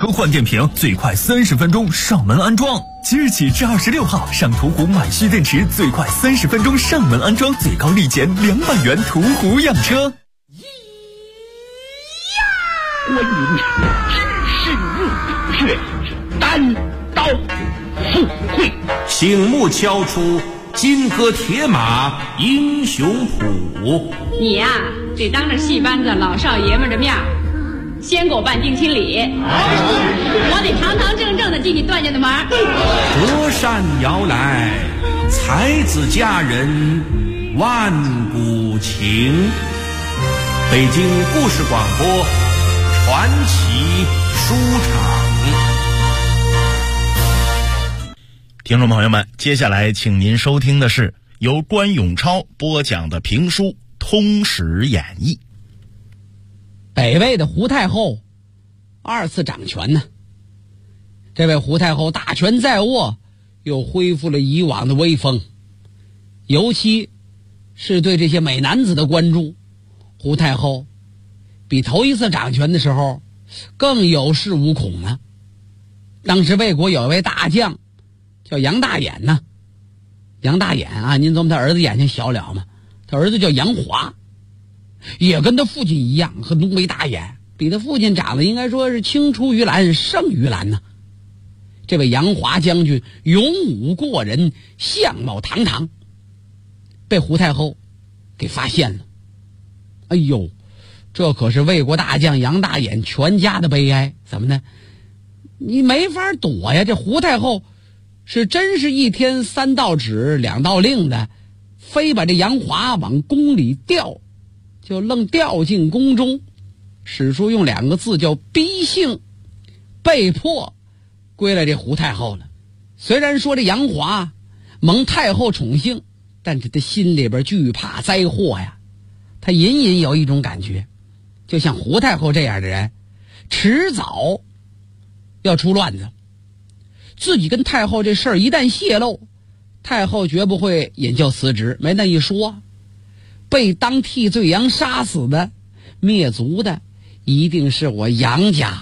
换电瓶，最快30分钟上门安装。即日起至26号，上途虎买蓄电池，最快30分钟上门安装，最高立减200元。途虎养车。 观音只身入虎穴，单刀赴会， 醒目敲出金戈铁马英雄谱。 你呀，得当着戏班子老少爷们的面先给我办定亲礼，我得堂堂正正的进你段家的门。 隔山摇来，才子佳人万古情。北京故事广播传奇书场。 听众朋友们，接下来请您收听的是由关永超播讲的评书《通史演义》。 北魏的胡太后2次掌权呢，这位胡太后大权在握，又恢复了以往的威风，尤其是对这些美男子的关注，胡太后比头一次掌权的时候更有恃无恐呢。当时魏国有一位大将叫杨大眼呢，杨大眼啊，您琢磨他儿子眼睛小了吗？他儿子叫杨华，也跟他父亲一样，和浓眉大眼，比他父亲长得应该说是青出于蓝胜于蓝呢。这位杨华将军勇武过人，相貌堂堂，被胡太后给发现了。哎呦，这可是魏国大将杨大眼全家的悲哀。怎么呢？你没法躲呀，这胡太后是真是一天3道旨2道令的，非把这杨华往宫里调，就愣调进宫中。史书用2个字叫逼幸，被迫归了这胡太后了。虽然说这杨华蒙太后宠幸，但是他心里边惧怕灾祸呀。他隐隐有一种感觉，就像胡太后这样的人迟早要出乱子，自己跟太后这事儿一旦泄露，太后绝不会引咎辞职，没那一说。被当替罪羊杀死的灭族的一定是我杨家，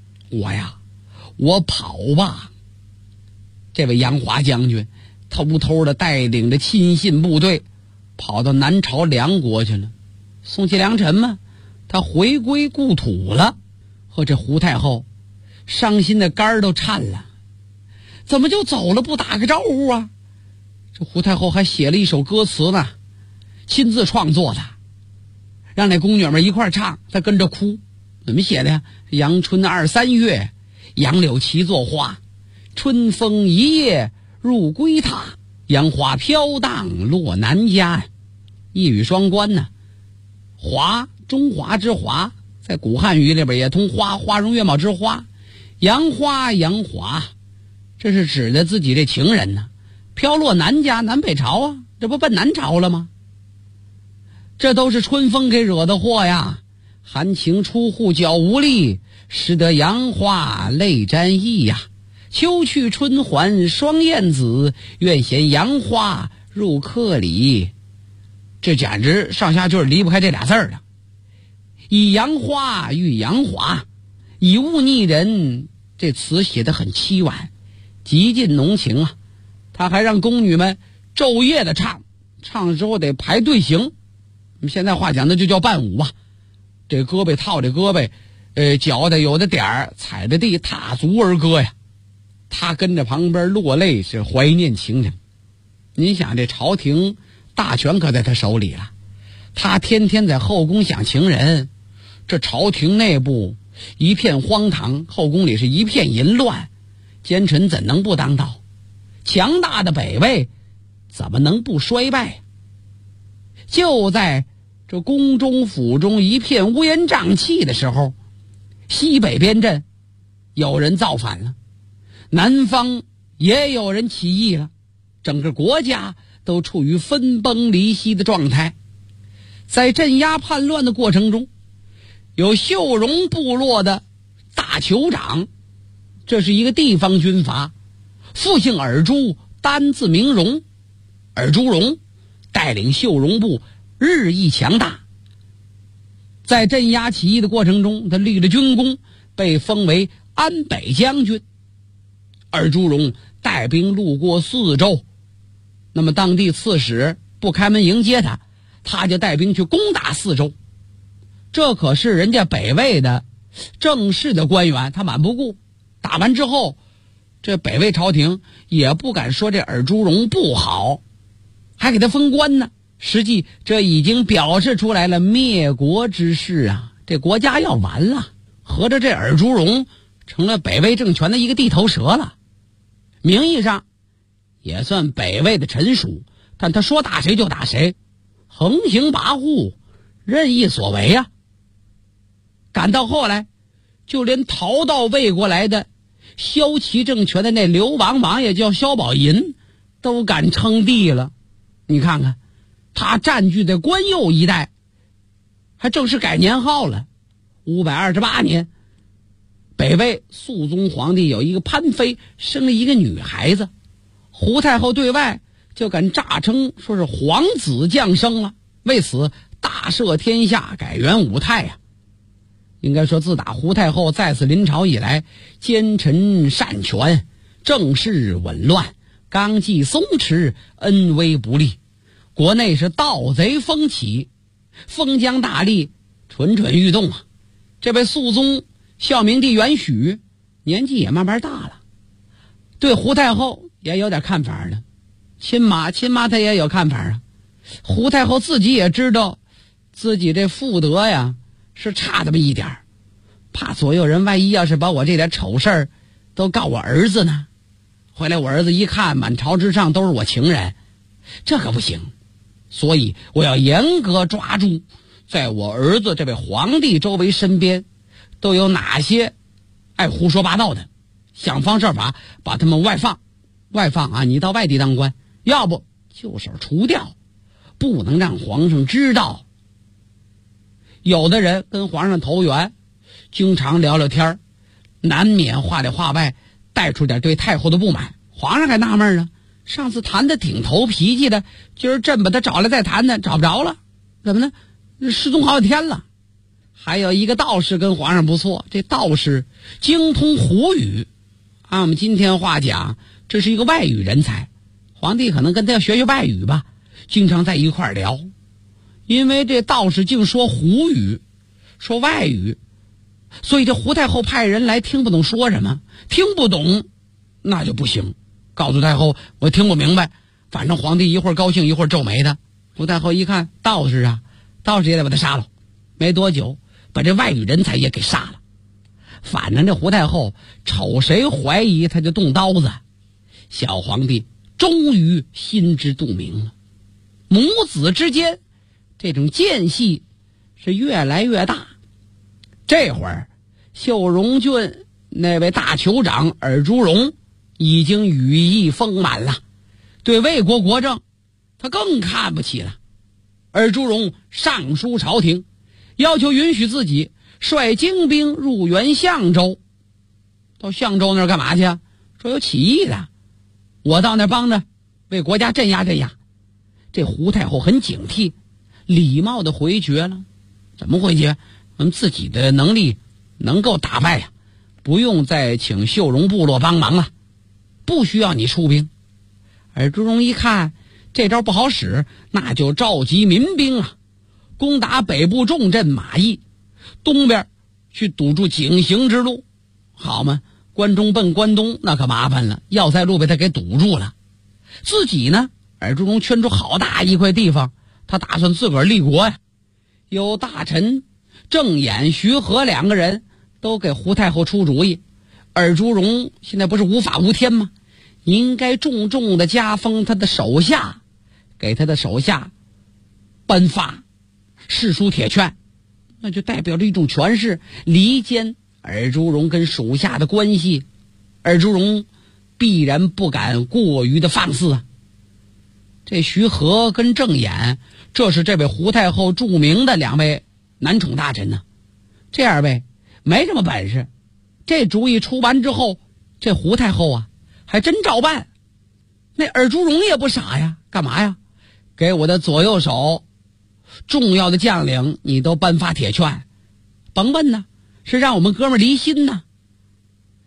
我跑吧。这位杨华将军偷偷的带领着亲信部队跑到南朝梁国去了，宋齐梁陈嘛，他回归故土了。和这胡太后伤心的肝都颤了，怎么就走了不打个招呼啊？这胡太后还写了一首歌词呢，亲自创作的，让那宫女们一块唱，她跟着哭。怎么写的呀？阳春2、3月，杨柳齐作花，春风一夜入归榻，杨花飘荡落南家。一语双关呢。华，中华之华，在古汉语里边也通花，花容月貌之花。杨花杨华，这是指的自己这情人呢，飘落南家，南北朝啊，这不奔南朝了吗？这都是春风给惹的祸呀。含情出户脚无力，使得杨花泪沾衣呀。秋去春还双燕子，愿衔杨花入客里。这简直上下句离不开这俩字儿了。以杨花遇杨华，以物逆人，这词写得很凄婉，极尽浓情啊。他还让宫女们昼夜的唱，唱了之后得排队形，现在话讲的就叫伴舞吧。这胳膊套着胳膊，脚的有的点儿踩着地，踏足而歌呀。他跟着旁边落泪，是怀念情人。您想，这朝廷大权可在他手里了，他天天在后宫想情人，这朝廷内部一片荒唐，后宫里是一片淫乱，奸臣怎能不当道？强大的北魏怎么能不衰败？就在这宫中府中一片乌烟瘴气的时候，西北边镇有人造反了，南方也有人起义了，整个国家都处于分崩离析的状态。在镇压叛乱的过程中，有秀荣部落的大酋长，这是一个地方军阀，父姓尔朱，单字名荣，尔朱荣带领秀荣部日益强大。在镇压起义的过程中，他立了军功，被封为安北将军。尔朱荣带兵路过四州，那么当地刺史不开门迎接他，他就带兵去攻打四州。这可是人家北魏的正式的官员，他瞒不顾。打完之后，这北魏朝廷也不敢说这尔朱荣不好，还给他封官呢。实际这已经表示出来了灭国之势啊，这国家要完了。合着这尔朱荣成了北魏政权的一个地头蛇了，名义上也算北魏的臣属，但他说打谁就打谁，横行跋扈，任意所为啊。赶到后来，就连逃到魏国来的骁骑政权的那流亡王爷叫萧宝寅都敢称帝了。你看看他占据的关右一带还正式改年号了。528年，北魏肃宗皇帝有一个潘妃生了一个女孩子，胡太后对外就敢诈称说是皇子降生了，为此大赦天下，改元武泰呀。应该说自打胡太后再次临朝以来，奸臣擅权，政事紊乱，纲纪松弛，恩威不利，国内是盗贼风起，封疆大吏蠢蠢欲动啊。这位肃宗孝明帝元许年纪也慢慢大了，对胡太后也有点看法了。亲妈她也有看法啊。胡太后自己也知道自己这妇德呀是差这么一点，怕左右人万一要是把我这点丑事儿都告我儿子呢，回来我儿子一看满朝之上都是我情人，这可不行。所以我要严格抓住在我儿子这位皇帝周围身边都有哪些爱胡说八道的，想方设法把他们外放啊，你到外地当官，要不就是除掉，不能让皇上知道。有的人跟皇上投缘，经常聊聊天，难免话里话外带出点对太后的不满。皇上还纳闷呢，上次谈的挺投脾气的，今儿朕把他找来再谈谈，找不着了，怎么呢？失踪好几天了。还有一个道士跟皇上不错，这道士精通胡语，按我们今天话讲，这是一个外语人才。皇帝可能跟他要学外语吧，经常在一块聊。因为这道士净说胡语，说外语，所以这胡太后派人来听不懂说什么，听不懂那就不行，告诉太后我听不明白，反正皇帝一会儿高兴一会儿皱眉的。胡太后一看道士啊，道士也得把他杀了。没多久把这外语人才也给杀了。反正这胡太后瞅谁怀疑他就动刀子。小皇帝终于心知肚明了，母子之间这种间隙是越来越大。这会儿秀容郡那位大酋长尔朱荣已经羽翼丰满了，对魏国国政他更看不起了。尔朱荣上书朝廷，要求允许自己率精兵入援相州。到相州那儿干嘛去啊？说有起义的，我到那儿帮着为国家镇压镇压。这胡太后很警惕，礼貌的回绝了。怎么回绝？我们自己的能力能够打败呀，不用再请秀容部落帮忙了，不需要你出兵。尔朱荣一看这招不好使，那就召集民兵啊，攻打北部重镇马邑，东边去堵住井陉之路。好嘛，关中奔关东那可麻烦了，要塞路被他给堵住了。自己呢，尔朱荣圈出好大一块地方，他打算自个儿立国呀。有大臣郑俨、徐和两个人都给胡太后出主意，尔朱荣现在不是无法无天吗？应该重重的加封他的手下，给他的手下颁发世书铁券，那就代表着一种权势，离间尔朱荣跟属下的关系。尔朱荣必然不敢过于的放肆啊。这徐和跟郑俨，这是这位胡太后著名的两位男宠大臣呢。这二位没什么本事，这主意出完之后，这胡太后啊还真照办。那尔朱荣也不傻呀，干嘛呀？给我的左右手重要的将领你都颁发铁券，甭问呢，是让我们哥们离心呢。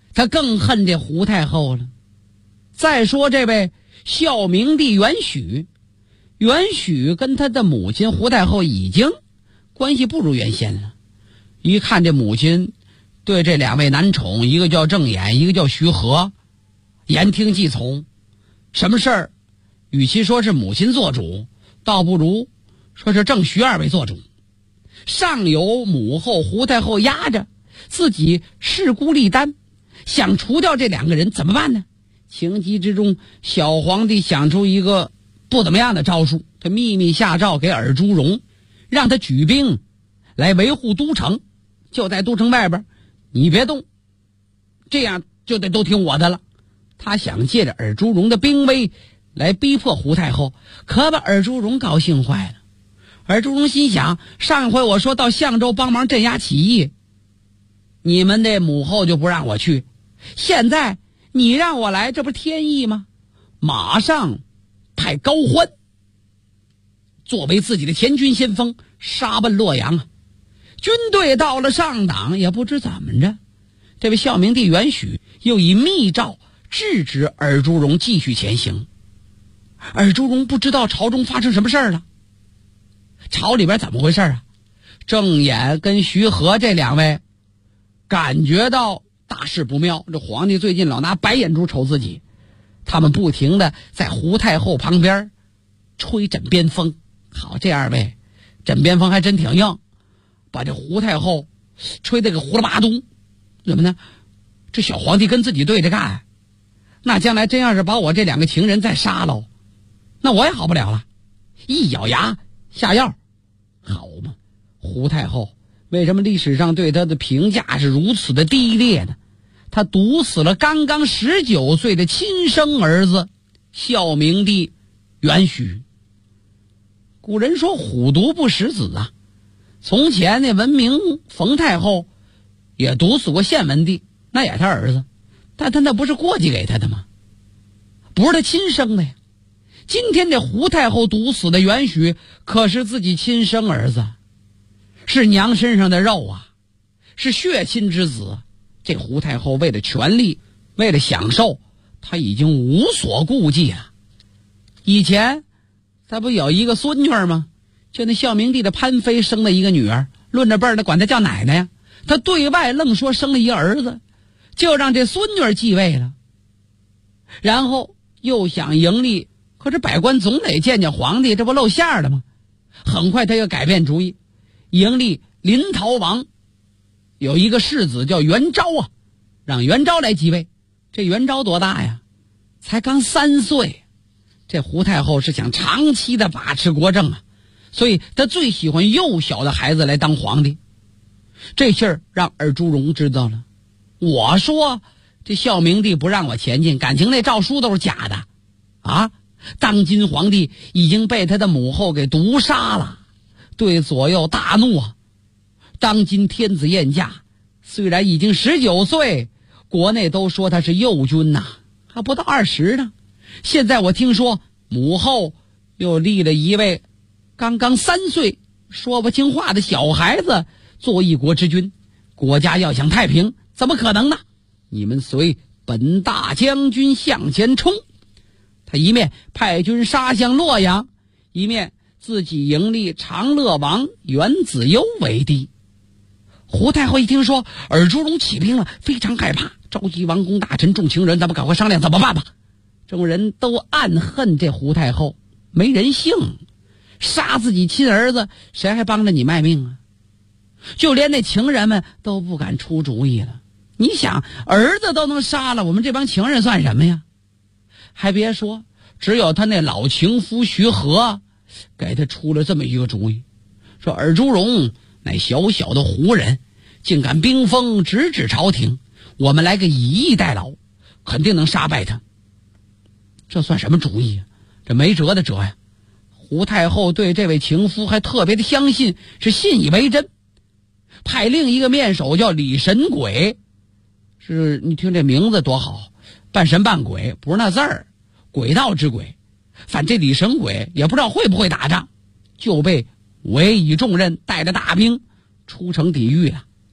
他更恨这胡太后了。再说这位孝明帝元许跟他的母亲胡太后已经关系不如原先了。一看这母亲对这两位男宠，一个叫郑衍，一个叫徐和，言听计从，什么事儿与其说是母亲做主，倒不如说是郑徐二位做主。上有母后胡太后压着，自己势孤力单，想除掉这两个人怎么办呢？情急之中，小皇帝想出一个不怎么样的招数，他秘密下诏给尔朱荣，让他举兵来维护都城，就在都城外边，你别动，这样就得都听我的了。他想借着尔朱荣的兵威来逼迫胡太后，可把尔朱荣高兴坏了。尔朱荣心想，上回我说到相州帮忙镇压起义，你们的母后就不让我去，现在你让我来，这不天意吗？马上派高欢作为自己的前军先锋，杀奔洛阳啊！军队到了上党，也不知怎么着，这位孝明帝元许又以密诏制止尔朱荣继续前行。尔朱荣不知道朝中发生什么事儿了，朝里边怎么回事啊？郑衍跟徐和这两位感觉到大事不妙，这皇帝最近老拿白眼珠瞅自己，他们不停的在胡太后旁边吹枕边风。好，这二位枕边风还真挺硬，把这胡太后吹得个胡了巴咚。怎么呢？这小皇帝跟自己对着干，那将来真要是把我这两个情人再杀了，那我也好不了了。一咬牙下药，好嘛，胡太后为什么历史上对她的评价是如此的低劣呢？她毒死了刚刚19岁的亲生儿子孝明帝元许。古人说虎毒不食子啊，从前那文明冯太后也毒死过献文帝，那也是他儿子，但他那不是过继给他的吗？不是他亲生的呀。今天这胡太后毒死的元许可是自己亲生儿子，是娘身上的肉啊，是血亲之子。这胡太后为了权力，为了享受，她已经无所顾忌了。以前她不有一个孙女吗？就那孝明帝的潘妃生了一个女儿，论着辈儿的管她叫奶奶呀。她对外愣说生了一个儿子，就让这孙女继位了。然后又想迎立，可是百官总得见见皇帝，这不露馅了吗？很快他又改变主意，迎立临洮王有一个世子叫元昭啊，让元昭来继位。这元昭多大呀？才刚3岁。这胡太后是想长期的把持国政啊，所以她最喜欢幼小的孩子来当皇帝。这事儿让尔朱荣知道了。我说这孝明帝不让我前进，感情那诏书都是假的啊！当今皇帝已经被他的母后给毒杀了，对左右大怒啊！当今天子晏驾，虽然已经19岁，国内都说他是幼君呐，还不到20呢。现在我听说母后又立了一位刚刚3岁说不清话的小孩子做一国之君，国家要想太平怎么可能呢？你们随本大将军向前冲。他一面派军杀向洛阳，一面自己迎立长乐王元子攸为帝。胡太后一听说尔朱荣起兵了，非常害怕，召集王公大臣众情人，咱们赶快商量怎么办吧。众人都暗恨这胡太后没人性，杀自己亲儿子，谁还帮着你卖命啊？就连那情人们都不敢出主意了。你想，儿子都能杀了，我们这帮情人算什么呀？还别说，只有他那老情夫徐和给他出了这么一个主意，说尔朱荣乃小小的胡人，竟敢兵锋直指朝廷，我们来个以逸待劳，肯定能杀败他。这算什么主意啊？这没辙的辙呀！胡太后对这位情夫还特别的相信，是信以为真，派另一个面首叫李神鬼，是你听这名字多好，半神半鬼，不是那字儿，鬼道之鬼。反正这李神鬼也不知道会不会打仗，就被委以重任，带着大兵出城抵御了。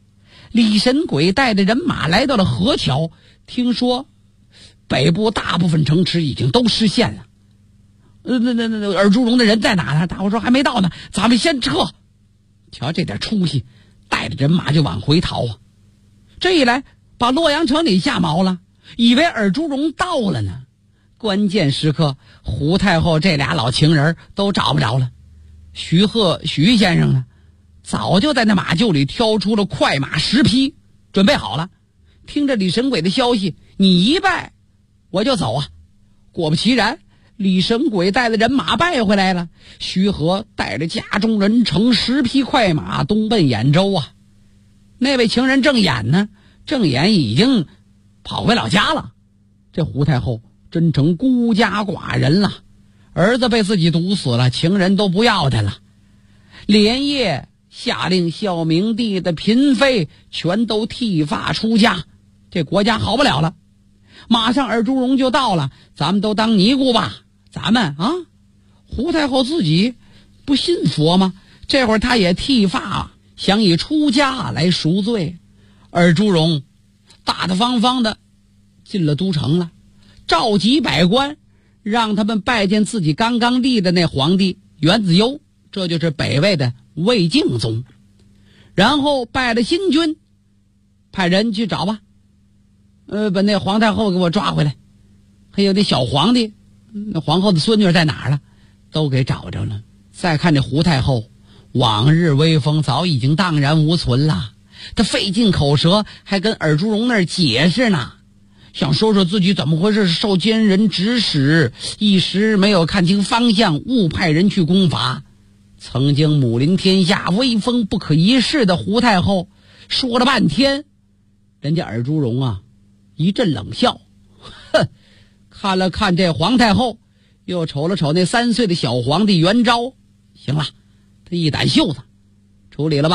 李神鬼带着人马来到了河桥，听说北部大部分城池已经都失陷了。那尔朱荣的人在哪呢？大伙说还没到呢，咱们先撤。瞧这点出息，带着人马就往回逃啊！这一来，把洛阳城里吓毛了，以为尔朱荣到了呢。关键时刻，胡太后这俩老情人都找不着了。徐先生呢，早就在那马厩里挑出了快马10匹，准备好了。听着李神鬼的消息，你一拜，我就走啊！果不其然，李神鬼带的人马败回来了。徐和带着家中人乘10匹快马东奔兖州啊。那位情人郑俨呢？郑俨已经跑回老家了。这胡太后真成孤家寡人了，儿子被自己毒死了，情人都不要他了。连夜下令孝明帝的嫔妃全都剃发出家，这国家好不了了。马上尔朱荣就到了，咱们都当尼姑吧。咱们啊，胡太后自己不信佛吗？这会儿她也剃发，想以出家来赎罪。尔朱荣大大方方的进了都城了，召集百官，让他们拜见自己刚刚立的那皇帝元子攸，这就是北魏的魏敬宗。然后拜了新君，派人去找吧，把那皇太后给我抓回来。还有那小皇帝，那皇后的孙女在哪儿了？都给找着了。再看这胡太后，往日威风早已经荡然无存了。她费尽口舌，还跟尔朱荣那儿解释呢，想说说自己怎么回事，受奸人指使，一时没有看清方向，误派人去攻伐。曾经母临天下、威风不可一世的胡太后，说了半天，人家尔朱荣啊一阵冷笑，哼，看了看这皇太后，又瞅了瞅那3岁的小皇帝元昭，行了，他一掸袖子，处理了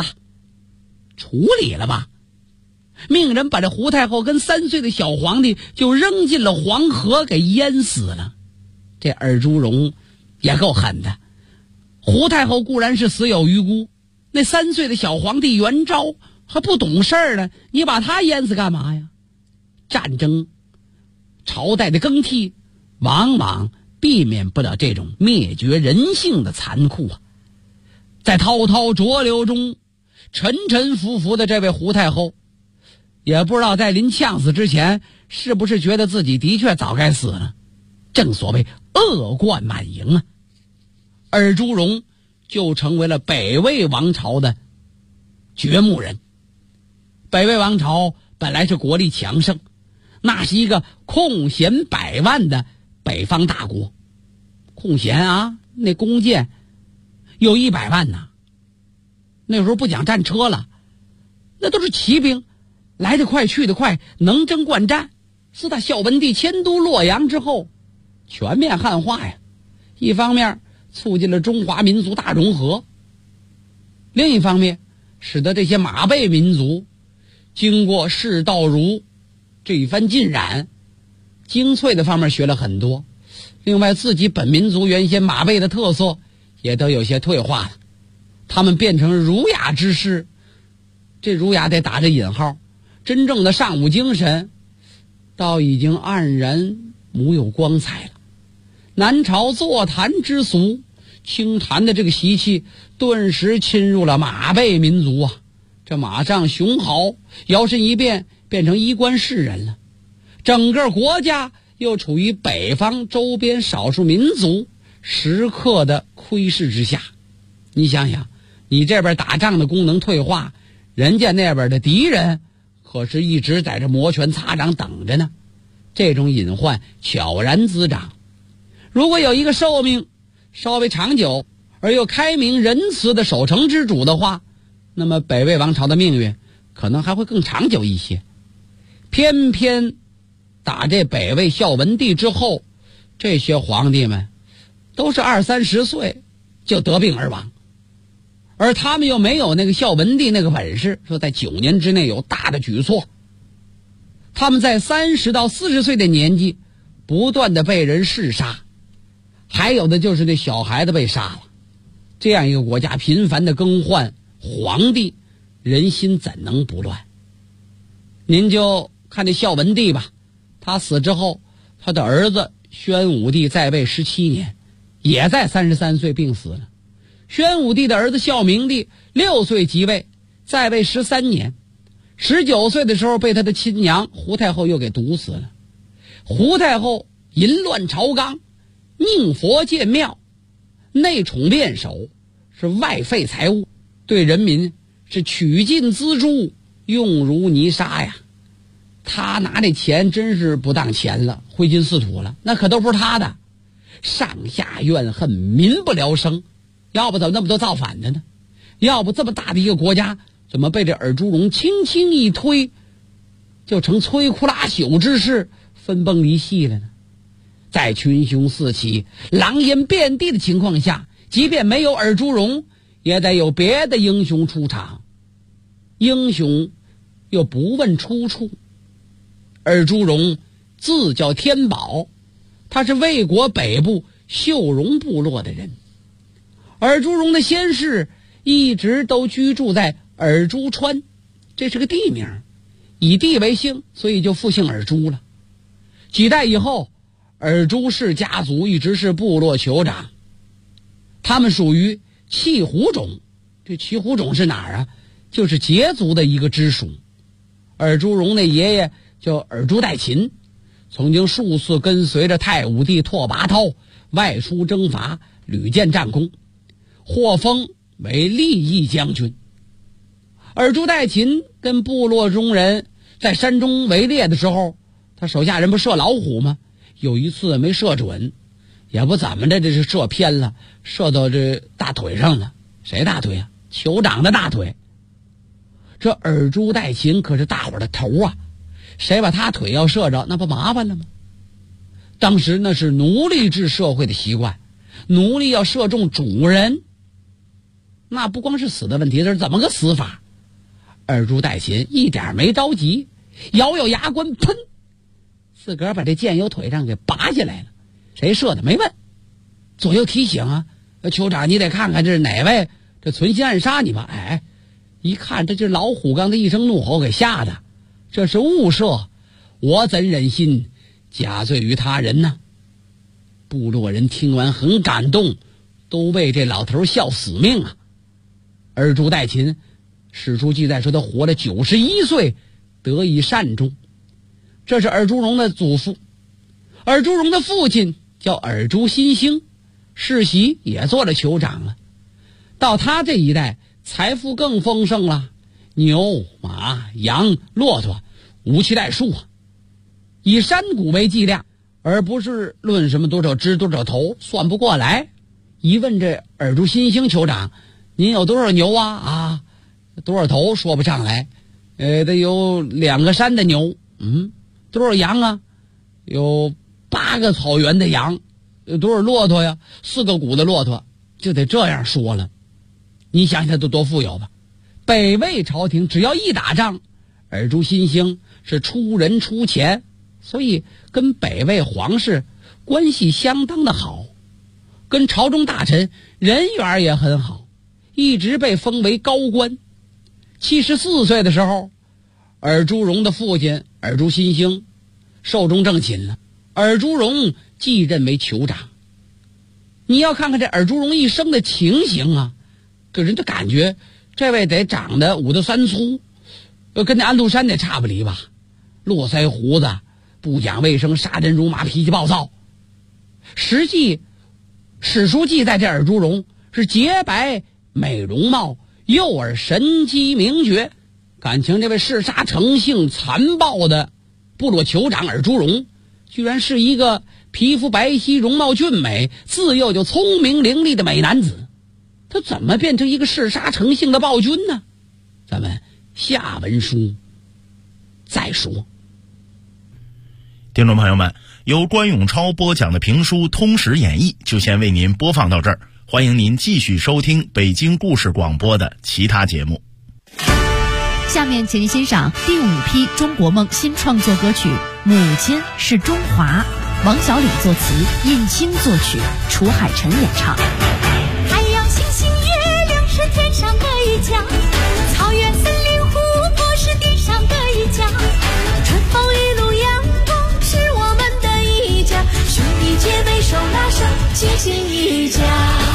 吧，命人把这胡太后跟3岁的小皇帝就扔进了黄河，给淹死了。这尔朱荣也够狠的，胡太后固然是死有余辜，那3岁的小皇帝元昭还不懂事儿呢，你把他淹死干嘛呀？战争朝代的更替往往避免不了这种灭绝人性的残酷啊。在滔滔浊流中沉沉浮浮的这位胡太后，也不知道在临呛死之前是不是觉得自己的确早该死了。正所谓恶贯满盈啊，尔朱荣就成为了北魏王朝的掘墓人。北魏王朝本来是国力强盛，那是一个空闲百万的北方大国。空闲啊，那弓箭有100万呢。那时候不讲战车了，那都是骑兵，来得快去得快，能征惯战。自打孝文帝迁都洛阳之后，全面汉化呀，一方面促进了中华民族大融合，另一方面使得这些马背民族经过士道儒这一番浸染，精粹的方面学了很多。另外自己本民族原先马背的特色也都有些退化了，他们变成儒雅之士。这儒雅得打着引号，真正的尚武精神倒已经黯然无有光彩了。南朝坐谈之俗，清谈的这个习气顿时侵入了马背民族啊。这马上雄豪，摇身一变变成衣冠士人了。整个国家又处于北方周边少数民族时刻的窥视之下。你想想，你这边打仗的功能退化，人家那边的敌人可是一直在这摩拳擦掌等着呢。这种隐患悄然滋长。如果有一个寿命稍微长久而又开明仁慈的守成之主的话，那么北魏王朝的命运可能还会更长久一些。偏偏打这北魏孝文帝之后，这些皇帝们都是20-30岁就得病而亡，而他们又没有那个孝文帝那个本事，说在9年之内有大的举措。他们在30到40岁的年纪不断的被人弑杀，还有的就是那小孩子被杀了。这样一个国家频繁的更换皇帝，人心怎能不乱？ 您就看这孝文帝吧，他死之后，他的儿子宣武帝在位17年，也在33岁病死了。宣武帝的儿子孝明帝6岁即位，在位13年，19岁的时候被他的亲娘胡太后又给毒死了。胡太后淫乱朝纲，宁佛建庙，内宠练手，是外废财物，对人民是取尽资助，用如泥沙呀。他拿这钱真是不当钱了，灰金四土了，那可都不是他的。上下怨恨，民不聊生，要不怎么那么多造反的呢？要不这么大的一个国家，怎么被这尔朱荣轻轻一推，就成摧枯拉朽之势，分崩离析了呢？在群雄四起、狼烟遍地的情况下，即便没有尔朱荣，也得有别的英雄出场。英雄又不问出处。尔朱荣字叫天宝，他是魏国北部秀容部落的人。尔朱荣的先世一直都居住在尔朱川，这是个地名，以地为姓，所以就复姓尔朱了。几代以后，尔朱氏家族一直是部落酋长，他们属于契胡种。这契胡种是哪儿啊？就是羯族的一个支属。尔朱荣的爷爷叫尔朱代秦，曾经数次跟随着太武帝拓跋焘外出征伐，屡建战功，获封为利益将军。尔朱代秦跟部落中人在山中围猎的时候，他手下人不射老虎吗？有一次没射准，也不怎么的，这是射偏了，射到这大腿上了。谁大腿啊？酋长的大腿。这尔朱代秦可是大伙的头啊，谁把他腿要射着，那不麻烦了吗？当时那是奴隶制社会的习惯，奴隶要射中主人，那不光是死的问题，这是怎么个死法？尔朱代秦一点没着急，咬咬牙关，喷，自个儿把这箭由腿上给拔下来了。谁射的没问，左右提醒啊，酋长你得看看这是哪位，这存心暗杀你吧。哎，一看这就是老虎刚的一声怒吼给吓的，这是误射，我怎忍心加罪于他人呢？部落人听完很感动，都为这老头效死命啊。尔朱代秦史书记载说他活了91岁，得以善终。这是尔朱荣的祖父。尔朱荣的父亲叫尔朱新兴，世袭也做了酋长了。到他这一代，财富更丰盛了，牛马羊骆驼无其代数啊，以山谷为计量，而不是论什么多少只多少头，算不过来。一问这尔朱新兴酋长，您有多少牛啊？多少头说不上来，得有2个山的牛。多少羊啊？有8个草原的羊。有多少骆驼呀？4个谷的骆驼，就得这样说了。你想想都多富有吧。北魏朝廷只要一打仗，尔朱新兴是出人出钱，所以跟北魏皇室关系相当的好，跟朝中大臣人缘也很好，一直被封为高官。74岁的时候，尔朱荣的父亲尔朱新兴寿终正寝了，尔朱荣继任为酋长。你要看看这尔朱荣一生的情形啊，给人的感觉这位得长得5的3粗，跟那安禄山得差不离吧，络腮胡子，不讲卫生，杀人如麻，脾气暴躁。实际史书记载这尔朱荣是洁白美容貌，幼而神机明觉。感情这位嗜杀成性残暴的部落酋长尔朱荣，居然是一个皮肤白皙、容貌俊美、自幼就聪明伶俐的美男子，他怎么变成一个嗜杀成性的暴君呢？咱们下文书再说。 听众朋友们，由关永超播讲的评书《通史演义》就先为您播放到这儿，欢迎您继续收听北京故事广播的其他节目。 下面请您欣赏第5批中国梦新创作歌曲《母亲是中华》，王小礼作词，尹清作曲，楚海辰演唱。 太阳星星月亮是天上的一家，草原森林湖泊是地上的一家。 星星一家。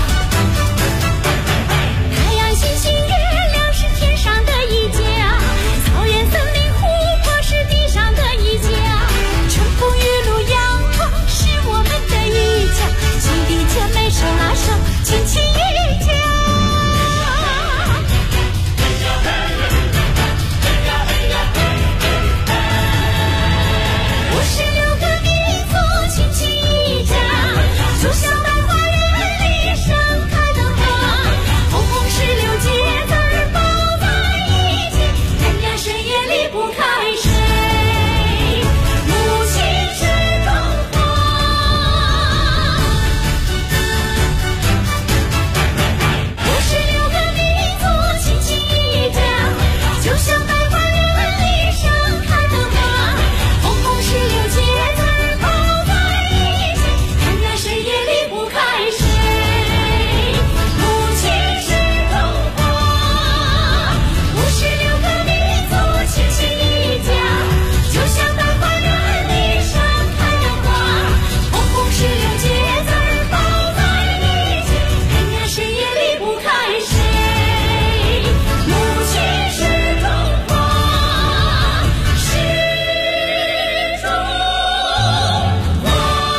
太阳星星月亮是天上的一家，草原森林湖泊是地上的一家，春风雨露阳光是我们的一家，兄弟姐妹手拉手亲亲一家。56个民族亲亲一家，就像百花园里盛开的花，红红16节字儿抱在一起，人家谁也离不开谁，母亲是中华。56个民族亲亲一家，就像百花园里盛开的花，红红16节字儿抱在一起，人家谁也离不开谁，母亲是中华。56个民族亲亲一家，就像百花园里盛开的花，红红16节字儿抱在一起，人家谁也离不开谁，母亲是中华，是中华。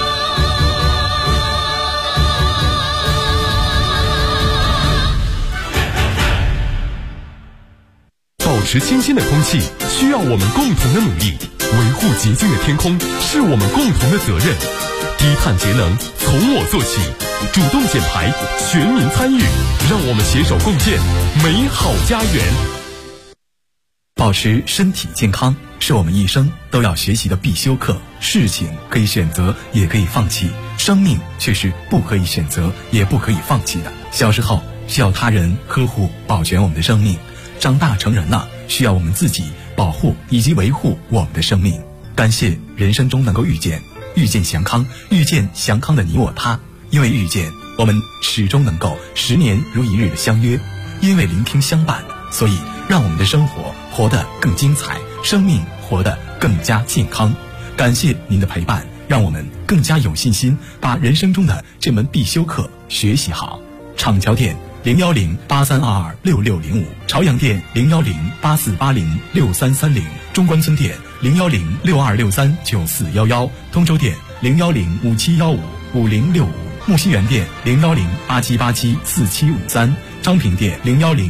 保持清新的空气需要我们共同的努力，维护洁净的天空是我们共同的责任。低碳节能从我做起，主动减排，全民参与，让我们携手共建美好家园。 保持身体健康是我们一生都要学习的必修课。事情可以选择，也可以放弃，生命却是不可以选择，也不可以放弃的。小时候需要他人呵护保全我们的生命，长大成人了，需要我们自己保护以及维护我们的生命。感谢人生中能够遇见祥康，遇见祥康的你我他。因为遇见，我们始终能够10年如一日的相约；因为聆听相伴，所以让我们的生活活得更精彩，生命活得更加健康。感谢您的陪伴，让我们更加有信心把人生中的这门必修课学习好。厂桥店01083226605，朝阳店01084806330，中关村店01062639411，通州店01057155065，木樨园店01087874753，昌平店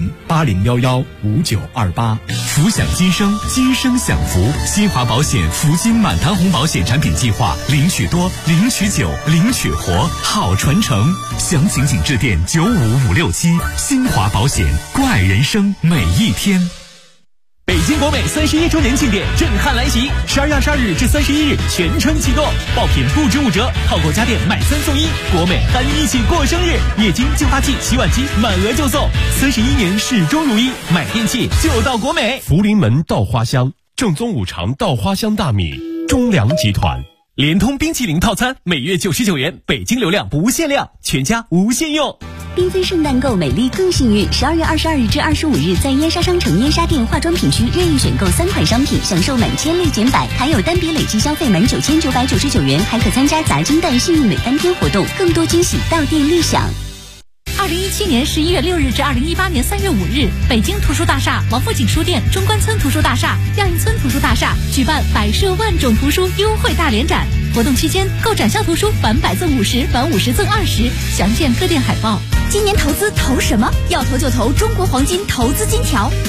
01080115928。 福享今生，今生享福。新华保险福金满堂红保险产品计划，领取多，领取久，领取活，好传承。详情请致电95567。新华保险，关爱人生每一天。 北京国美31周年庆典震撼来袭，12月22日至31日全程启动，爆品不止5折，套购家电买3送1，国美喊你一起过生日，液晶净化器、洗碗机满额就送，31年始终如一，买电器就到国美。 福临门稻花香，正宗五常稻花香大米，中粮集团。 联通冰淇淋套餐每月99元，北京流量不限量，全家无限用。 缤纷圣诞购美丽更幸运，12月22日至25日，在燕莎商城燕莎店化妆品区任意选购3款商品，享受满千立减100，还有单笔累计消费满9999元，还可参加砸金蛋幸运美当天活动，更多惊喜到店立享。 2017年11月6日至2018年3月5日，北京图书大厦、王府井书店、中关村图书大厦、亚运村图书大厦举办百设万种图书优惠大联展，活动期间购展校图书返100赠50，返50赠20，详见各店海报。 今年投资投什么？要投就投中国黄金投资金条。